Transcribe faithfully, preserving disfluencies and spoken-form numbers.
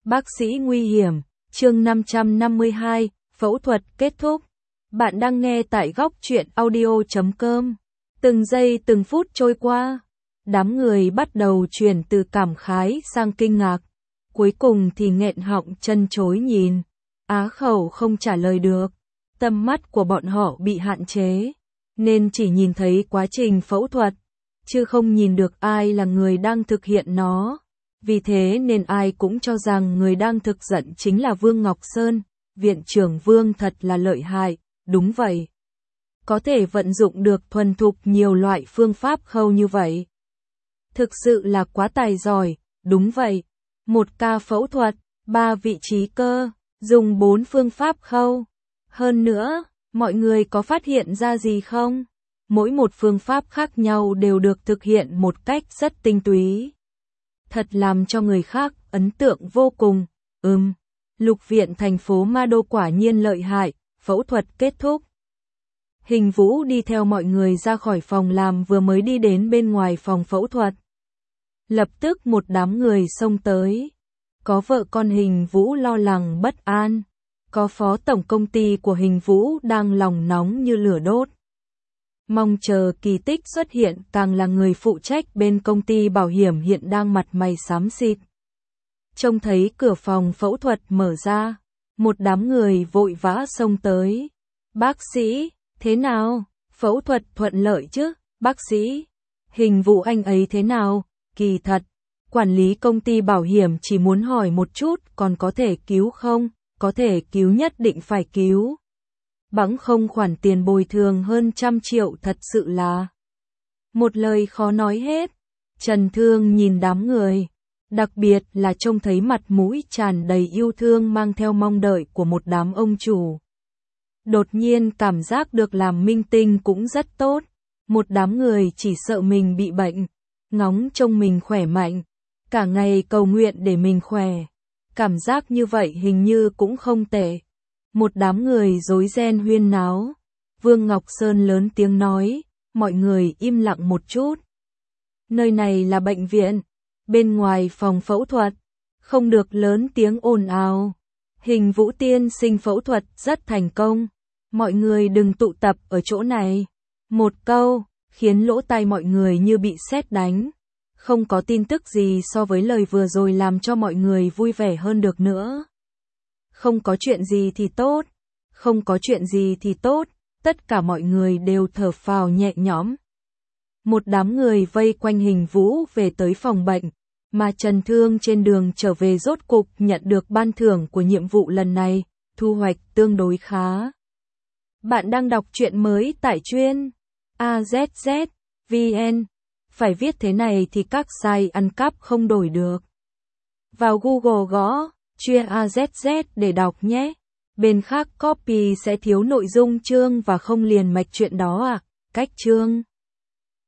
Bác sĩ nguy hiểm, chương năm trăm năm mươi hai, phẫu thuật kết thúc. Bạn đang nghe tại góc truyện audio chấm com. Từng giây từng phút trôi qua, đám người bắt đầu chuyển từ cảm khái sang kinh ngạc. Cuối cùng thì nghẹn họng chân chối nhìn, á khẩu không trả lời được. Tầm mắt của bọn họ bị hạn chế, nên chỉ nhìn thấy quá trình phẫu thuật, chứ không nhìn được ai là người đang thực hiện nó. Vì thế nên ai cũng cho rằng người đang thực giận chính là Vương Ngọc Sơn. Viện trưởng Vương thật là lợi hại, đúng vậy. Có thể vận dụng được thuần thục nhiều loại phương pháp khâu như vậy. Thực sự là quá tài giỏi, đúng vậy. Một ca phẫu thuật, ba vị trí cơ, dùng bốn phương pháp khâu. Hơn nữa, mọi người có phát hiện ra gì không? Mỗi một phương pháp khác nhau đều được thực hiện một cách rất tinh túy. Thật làm cho người khác ấn tượng vô cùng. Ừm, Lục viện thành phố Ma Đô quả nhiên lợi hại. Phẫu thuật kết thúc. Hình Vũ đi theo mọi người ra khỏi phòng làm, vừa mới đi đến bên ngoài phòng phẫu thuật. Lập tức một đám người xông tới. Có vợ con Hình Vũ lo lắng bất an. Có phó tổng công ty của Hình Vũ đang lòng nóng như lửa đốt. Mong chờ kỳ tích xuất hiện, càng là người phụ trách bên công ty bảo hiểm hiện đang mặt mày xám xịt. Trông thấy cửa phòng phẫu thuật mở ra, một đám người vội vã xông tới. Bác sĩ, thế nào? Phẫu thuật thuận lợi chứ? Bác sĩ, Hình Vũ anh ấy thế nào? Kỳ thật, quản lý công ty bảo hiểm chỉ muốn hỏi một chút, còn có thể cứu không? Có thể cứu, nhất định phải cứu. Bằng không khoản tiền bồi thường hơn trăm triệu thật sự là một lời khó nói hết. Trần Thương nhìn đám người, đặc biệt là trông thấy mặt mũi tràn đầy yêu thương mang theo mong đợi của một đám ông chủ. Đột nhiên cảm giác được làm minh tinh cũng rất tốt. Một đám người chỉ sợ mình bị bệnh, ngóng trông mình khỏe mạnh, cả ngày cầu nguyện để mình khỏe. Cảm giác như vậy hình như cũng không tệ. Một đám người rối ren huyên náo. Vương Ngọc Sơn lớn tiếng nói, mọi người im lặng một chút. Nơi này là bệnh viện, bên ngoài phòng phẫu thuật, không được lớn tiếng ồn ào. Hình Vũ tiên sinh phẫu thuật rất thành công, mọi người đừng tụ tập ở chỗ này. Một câu, khiến lỗ tai mọi người như bị sét đánh. Không có tin tức gì so với lời vừa rồi làm cho mọi người vui vẻ hơn được nữa. Không có chuyện gì thì tốt, không có chuyện gì thì tốt, tất cả mọi người đều thở phào nhẹ nhõm. Một đám người vây quanh Hình Vũ về tới phòng bệnh, mà Trần Thương trên đường trở về rốt cục nhận được ban thưởng của nhiệm vụ lần này, thu hoạch tương đối khá. Bạn đang đọc truyện mới tại chuyên a zét zét vê en, phải viết thế này thì các site ăn cắp không đổi được. Vào Google gõ chuyên a zét zét để đọc nhé. Bên khác copy sẽ thiếu nội dung chương và không liền mạch chuyện đó à. Cách chương